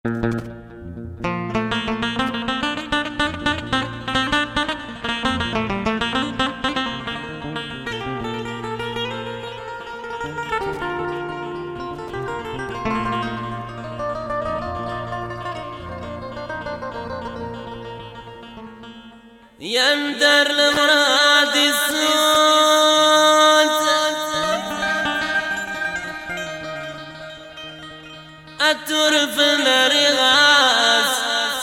يندر المراد السود الترف الرغاس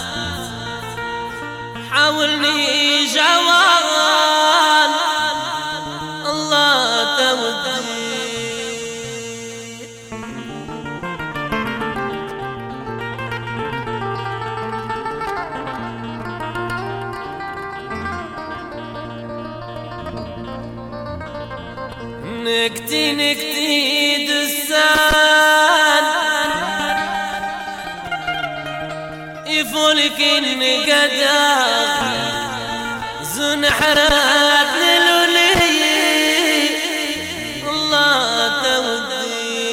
حاولني جوال الله تودي نكتي دسان يفولك النقدا زنحرات للولي الله تودي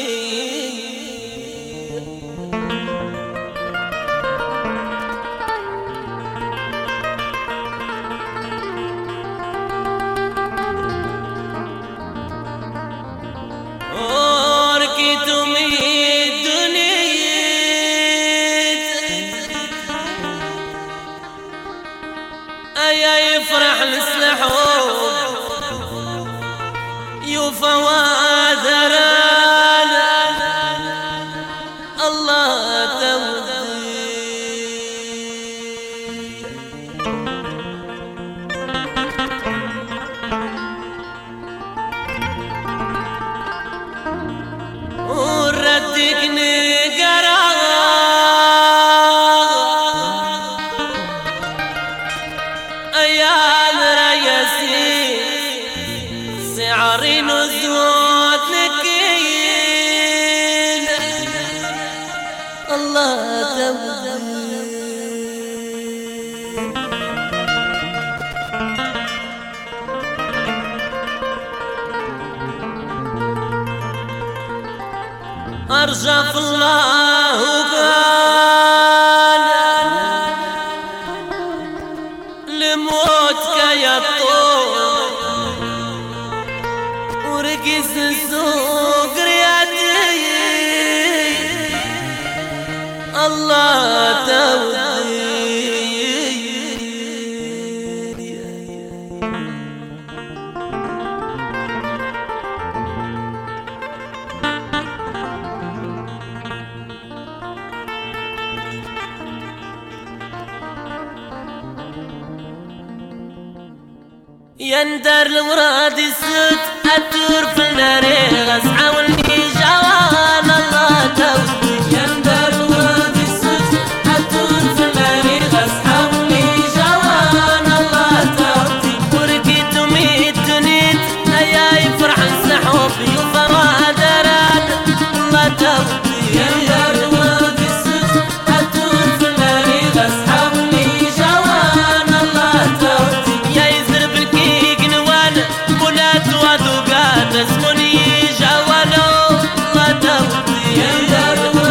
يفرح السحوب يفواذران الله تودي وردك نقرا أيام رياسي سعري نزوت نكين الله تودي أرجف الله قال لموتك يا طول ورقص السوق ريادي الله تودي يندر المراد السود الدور في الرغاس حاولني جوال الله تودي يندر المراد السود الدور في الرغاس حاولني جوال الله تودي ورقيت وميت دنيت هيا يفرح السحوب يفرادران الله تودي يندر المراد السود الدور في الرغاس حاولني جوال الله تودي اسمني جوالو الله تودي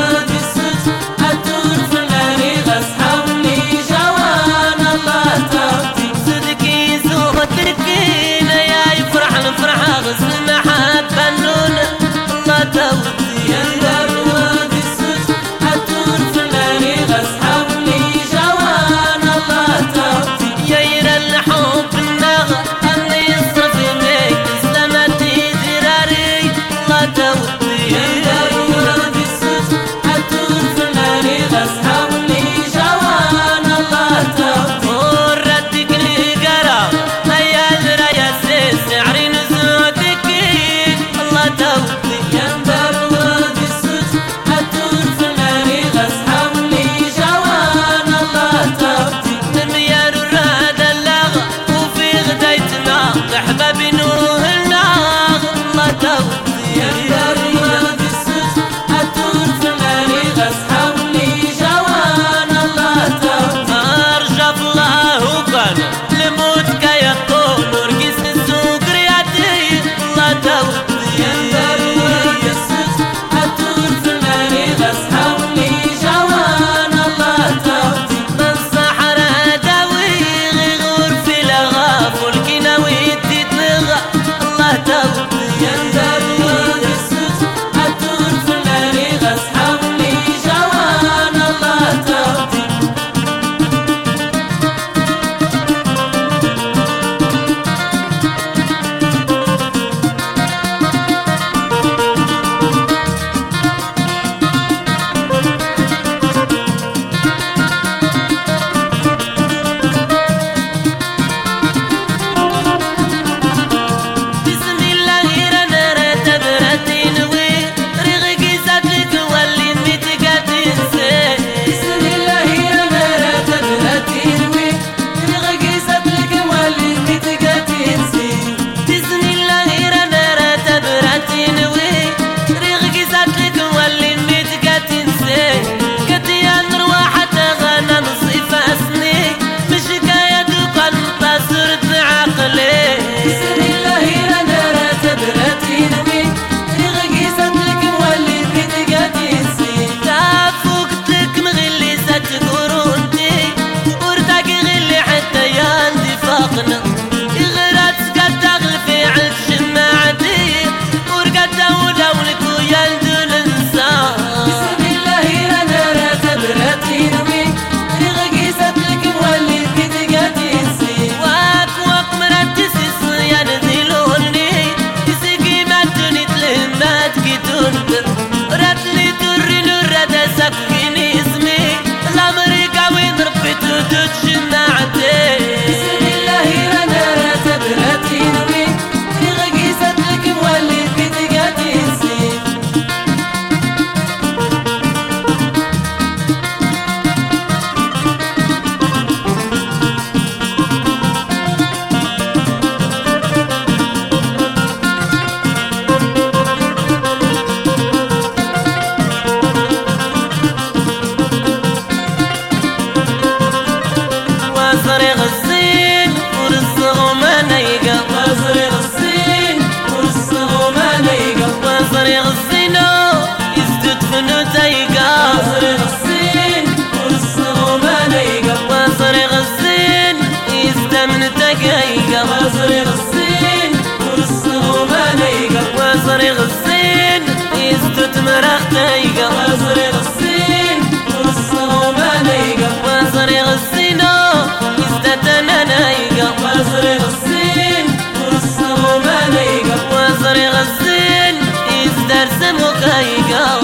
السينو يزدد فنوتيقا وصريغ السين والصغو ما نيقا وصريغ السين يستمن تقيقا وصريغ السين والصغو ما نيقا وصريغ السين يزدد مرختيقا وصريغ السين والصغو ما نيقا وصريغ السينو يزدد نايقا وصريغ السين والصغو ما نيقا وصريغ السين يزدر سموكيقا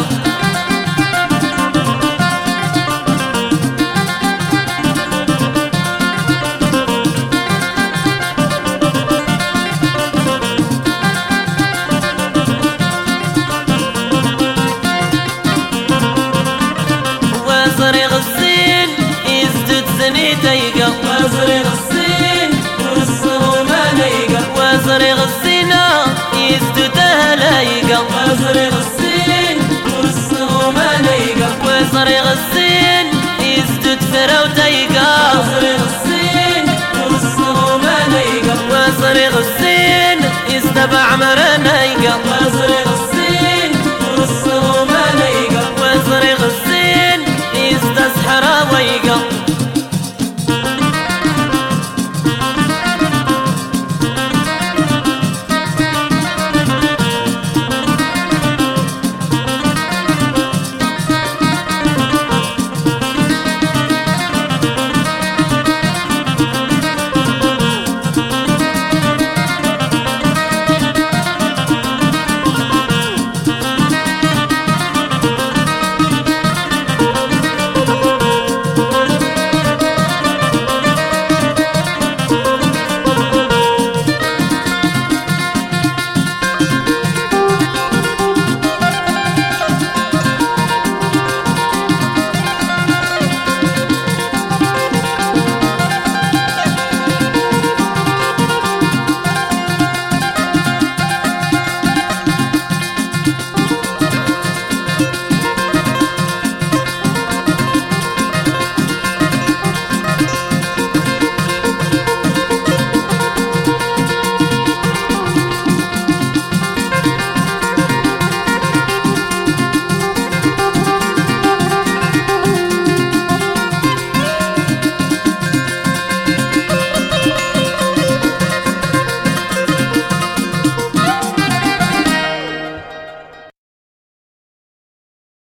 وصريغ السين يزدد سنيتيقا وصريغ السين والصغو ما نيقا وصريغ السينو يزدد هلايقا وصريغ السين والصغو ما نيقا وصريغ السين يزدد فروتيقا وصريغ السين والصغو ما نيقا وصريغ السين يستبع مرنيقا